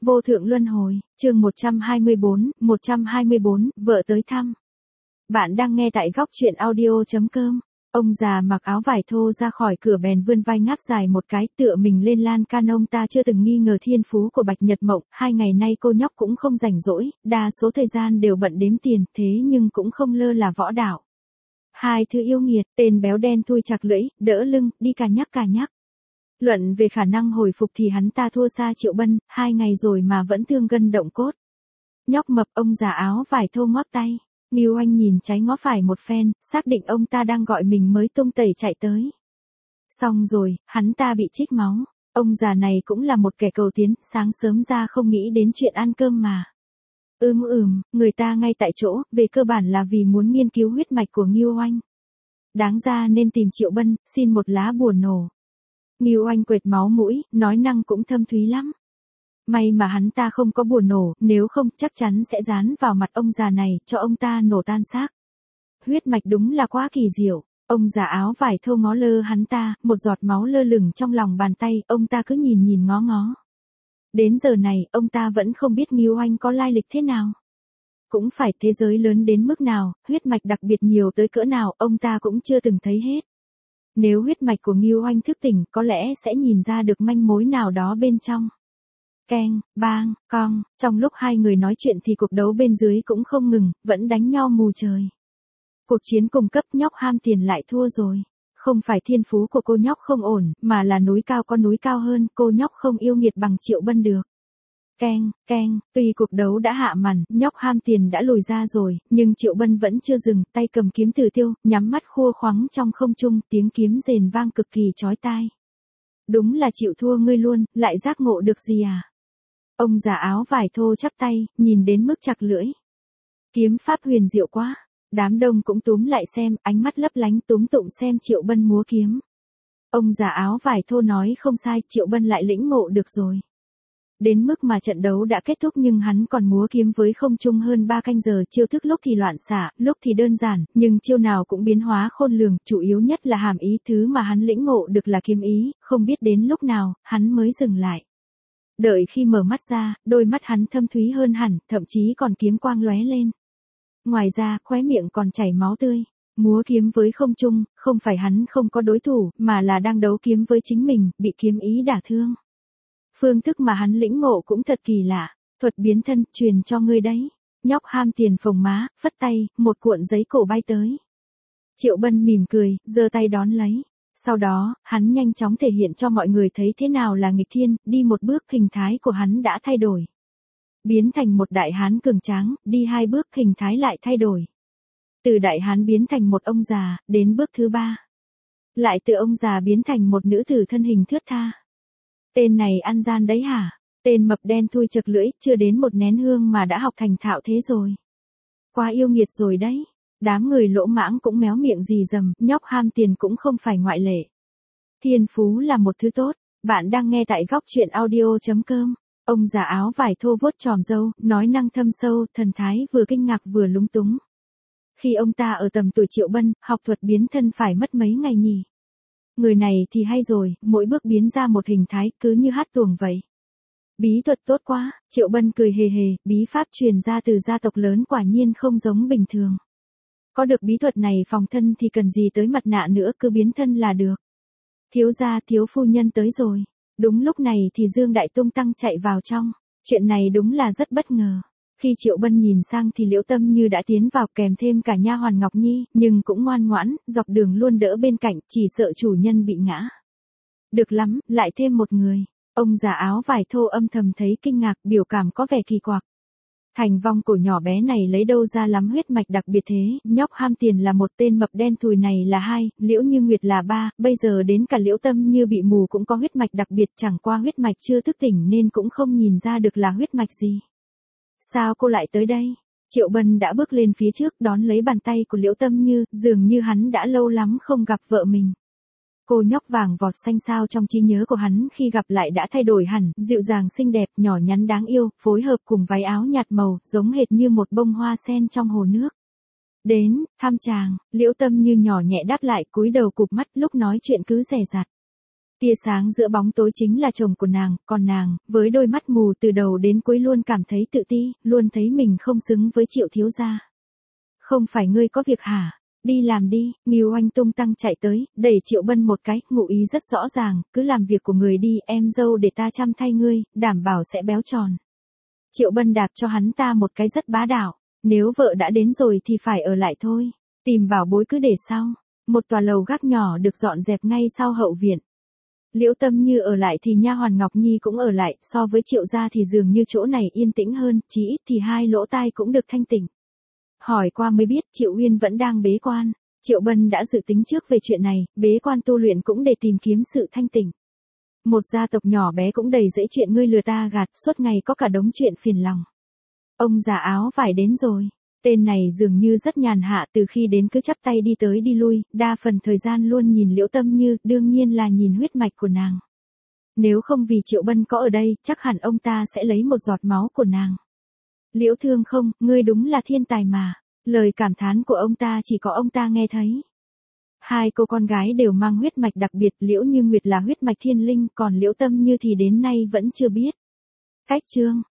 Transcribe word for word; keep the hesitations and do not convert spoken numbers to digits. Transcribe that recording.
Vô thượng luân hồi, chương một trăm hai mươi bốn, một trăm hai mươi bốn, vợ tới thăm. Bạn đang nghe tại góc truyện audio chấm com. Ông già mặc áo vải thô ra khỏi cửa bèn vươn vai ngáp dài một cái tựa mình lên lan can. Ông ta chưa từng nghi ngờ thiên phú của Bạch Nhật Mộng, hai ngày nay cô nhóc cũng không rảnh rỗi, đa số thời gian đều bận đếm tiền, thế nhưng cũng không lơ là võ đạo. Hai thứ yêu nghiệt, tên béo đen thui chặt lưỡi, đỡ lưng, đi cà nhắc cà nhắc. Luận về khả năng hồi phục thì hắn ta thua xa Triệu Bân, hai ngày rồi mà vẫn thương gân động cốt. Nhóc mập, ông già áo vải thô ngoắc tay. Ngưu Anh nhìn trái ngó phải một phen, xác định ông ta đang gọi mình mới tung tẩy chạy tới. Xong rồi, hắn ta bị trích máu. Ông già này cũng là một kẻ cầu tiến, sáng sớm ra không nghĩ đến chuyện ăn cơm mà. Ưm ừm, người ta ngay tại chỗ, về cơ bản là vì muốn nghiên cứu huyết mạch của Ngưu Anh. Đáng ra nên tìm Triệu Bân, xin một lá bùa nổ. Ngưu Anh quệt máu mũi, nói năng cũng thâm thúy lắm. May mà hắn ta không có bùa nổ, nếu không chắc chắn sẽ dán vào mặt ông già này, cho ông ta nổ tan xác. Huyết mạch đúng là quá kỳ diệu. Ông già áo vải thô ngó lơ hắn ta, một giọt máu lơ lửng trong lòng bàn tay, ông ta cứ nhìn nhìn ngó ngó. Đến giờ này, ông ta vẫn không biết Ngưu Anh có lai lịch thế nào. Cũng phải thế giới lớn đến mức nào, huyết mạch đặc biệt nhiều tới cỡ nào, ông ta cũng chưa từng thấy hết. Nếu huyết mạch của Ngưu Anh thức tỉnh, có lẽ sẽ nhìn ra được manh mối nào đó bên trong. Keng, bang, cong, trong lúc hai người nói chuyện thì cuộc đấu bên dưới cũng không ngừng, vẫn đánh nhau mù trời. Cuộc chiến cùng cấp, nhóc ham tiền lại thua rồi. Không phải thiên phú của cô nhóc không ổn, mà là núi cao có núi cao hơn, cô nhóc không yêu nghiệt bằng Triệu Bân được. Keng, keng, tuy cuộc đấu đã hạ màn, nhóc ham tiền đã lùi ra rồi, nhưng Triệu Bân vẫn chưa dừng, tay cầm kiếm tử tiêu, nhắm mắt khua khoắng trong không trung, tiếng kiếm rền vang cực kỳ chói tai. Đúng là chịu thua ngươi luôn, lại giác ngộ được gì à? Ông già áo vải thô chắp tay, nhìn đến mức chặt lưỡi. Kiếm pháp huyền diệu quá, đám đông cũng túm lại xem, ánh mắt lấp lánh túm tụng xem Triệu Bân múa kiếm. Ông già áo vải thô nói không sai, Triệu Bân lại lĩnh ngộ được rồi. Đến mức mà trận đấu đã kết thúc nhưng hắn còn múa kiếm với không trung hơn ba canh giờ, chiêu thức lúc thì loạn xạ, lúc thì đơn giản, nhưng chiêu nào cũng biến hóa khôn lường, chủ yếu nhất là hàm ý, thứ mà hắn lĩnh ngộ được là kiếm ý, không biết đến lúc nào, hắn mới dừng lại. Đợi khi mở mắt ra, đôi mắt hắn thâm thúy hơn hẳn, thậm chí còn kiếm quang lóe lên. Ngoài ra, khóe miệng còn chảy máu tươi. Múa kiếm với không trung, không phải hắn không có đối thủ, mà là đang đấu kiếm với chính mình, bị kiếm ý đả thương. Phương thức mà hắn lĩnh ngộ cũng thật kỳ lạ, thuật biến thân, truyền cho ngươi đấy. Nhóc ham tiền phồng má, phất tay, một cuộn giấy cổ bay tới. Triệu Bân mỉm cười, giơ tay đón lấy. Sau đó, hắn nhanh chóng thể hiện cho mọi người thấy thế nào là nghịch thiên, đi một bước hình thái của hắn đã thay đổi. Biến thành một đại hán cường tráng, đi hai bước hình thái lại thay đổi. Từ đại hán biến thành một ông già, đến bước thứ ba. Lại từ ông già biến thành một nữ tử thân hình thướt tha. Tên này ăn gian đấy hả? Tên mập đen thui chật lưỡi, chưa đến một nén hương mà đã học thành thạo thế rồi. Quá yêu nghiệt rồi đấy. Đám người lỗ mãng cũng méo miệng rì rầm, nhóc ham tiền cũng không phải ngoại lệ. Thiên phú là một thứ tốt, bạn đang nghe tại góc truyện audio chấm com. Ông già áo vải thô vuốt chòm râu, nói năng thâm sâu, thần thái vừa kinh ngạc vừa lúng túng. Khi ông ta ở tầm tuổi Triệu Bân, học thuật biến thân phải mất mấy ngày nhỉ? Người này thì hay rồi, mỗi bước biến ra một hình thái, cứ như hát tuồng vậy. Bí thuật tốt quá, Triệu Bân cười hề hề, bí pháp truyền ra từ gia tộc lớn quả nhiên không giống bình thường. Có được bí thuật này phòng thân thì cần gì tới mặt nạ nữa, cứ biến thân là được. Thiếu gia, thiếu phu nhân tới rồi. Đúng lúc này thì Dương Đại Tung Tăng chạy vào trong. Chuyện này đúng là rất bất ngờ. Khi Triệu Bân nhìn sang thì Liễu Tâm Như đã tiến vào kèm thêm cả nha hoàn Ngọc Nhi, nhưng cũng ngoan ngoãn, dọc đường luôn đỡ bên cạnh, chỉ sợ chủ nhân bị ngã. Được lắm, lại thêm một người. Ông già áo vải thô âm thầm thấy kinh ngạc, biểu cảm có vẻ kỳ quặc. Thành Vong cổ nhỏ bé này lấy đâu ra lắm huyết mạch đặc biệt thế, nhóc ham tiền là một, tên mập đen thùi này là hai, Liễu Như Nguyệt là ba, bây giờ đến cả Liễu Tâm Như bị mù cũng có huyết mạch đặc biệt, chẳng qua huyết mạch chưa thức tỉnh nên cũng không nhìn ra được là huyết mạch gì. Sao cô lại tới đây? Triệu Bân đã bước lên phía trước đón lấy bàn tay của Liễu Tâm Như, dường như hắn đã lâu lắm không gặp vợ mình. Cô nhóc vàng vọt xanh xao trong trí nhớ của hắn khi gặp lại đã thay đổi hẳn, dịu dàng xinh đẹp, nhỏ nhắn đáng yêu, phối hợp cùng váy áo nhạt màu, giống hệt như một bông hoa sen trong hồ nước. Đến, thăm chàng, Liễu Tâm Như nhỏ nhẹ đáp lại, cúi đầu cụp mắt, lúc nói chuyện cứ dè dặt. Tia sáng giữa bóng tối chính là chồng của nàng, còn nàng, với đôi mắt mù từ đầu đến cuối luôn cảm thấy tự ti, luôn thấy mình không xứng với Triệu thiếu gia. Không phải ngươi có việc hả? Đi làm đi, Ngưu Oanh tung tăng chạy tới, đẩy Triệu Bân một cái, ngụ ý rất rõ ràng, cứ làm việc của người đi, em dâu để ta chăm thay ngươi, đảm bảo sẽ béo tròn. Triệu Bân đạp cho hắn ta một cái rất bá đạo, nếu vợ đã đến rồi thì phải ở lại thôi, tìm bảo bối cứ để sau. Một tòa lầu gác nhỏ được dọn dẹp ngay sau hậu viện. Liễu Tâm Như ở lại thì nha hoàn Ngọc Nhi cũng ở lại, so với Triệu gia thì dường như chỗ này yên tĩnh hơn, chí ít thì hai lỗ tai cũng được thanh tỉnh. Hỏi qua mới biết Triệu Uyên vẫn đang bế quan, Triệu Bân đã dự tính trước về chuyện này, bế quan tu luyện cũng để tìm kiếm sự thanh tỉnh. Một gia tộc nhỏ bé cũng đầy dẫy chuyện ngươi lừa ta gạt, suốt ngày có cả đống chuyện phiền lòng. Ông già áo vải đến rồi. Tên này dường như rất nhàn hạ, từ khi đến cứ chắp tay đi tới đi lui, đa phần thời gian luôn nhìn Liễu Tâm Như, đương nhiên là nhìn huyết mạch của nàng. Nếu không vì Triệu Bân có ở đây, chắc hẳn ông ta sẽ lấy một giọt máu của nàng. Liễu Thương không, ngươi đúng là thiên tài mà. Lời cảm thán của ông ta chỉ có ông ta nghe thấy. Hai cô con gái đều mang huyết mạch đặc biệt, Liễu Như Nguyệt là huyết mạch thiên linh, còn Liễu Tâm Như thì đến nay vẫn chưa biết. Cách chương